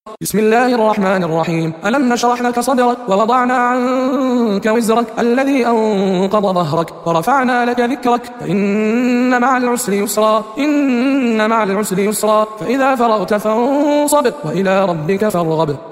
بسم الله الرحمن الرحيم. ألم نشرح لك صدرك ووضعنا عنك وزرك الذي أنقض ظهرك ورفعنا لك ذكرك فإن مع العسر يسرا إن مع العسر يسرا فإذا فرغت فانصب وإلى ربك فارغب.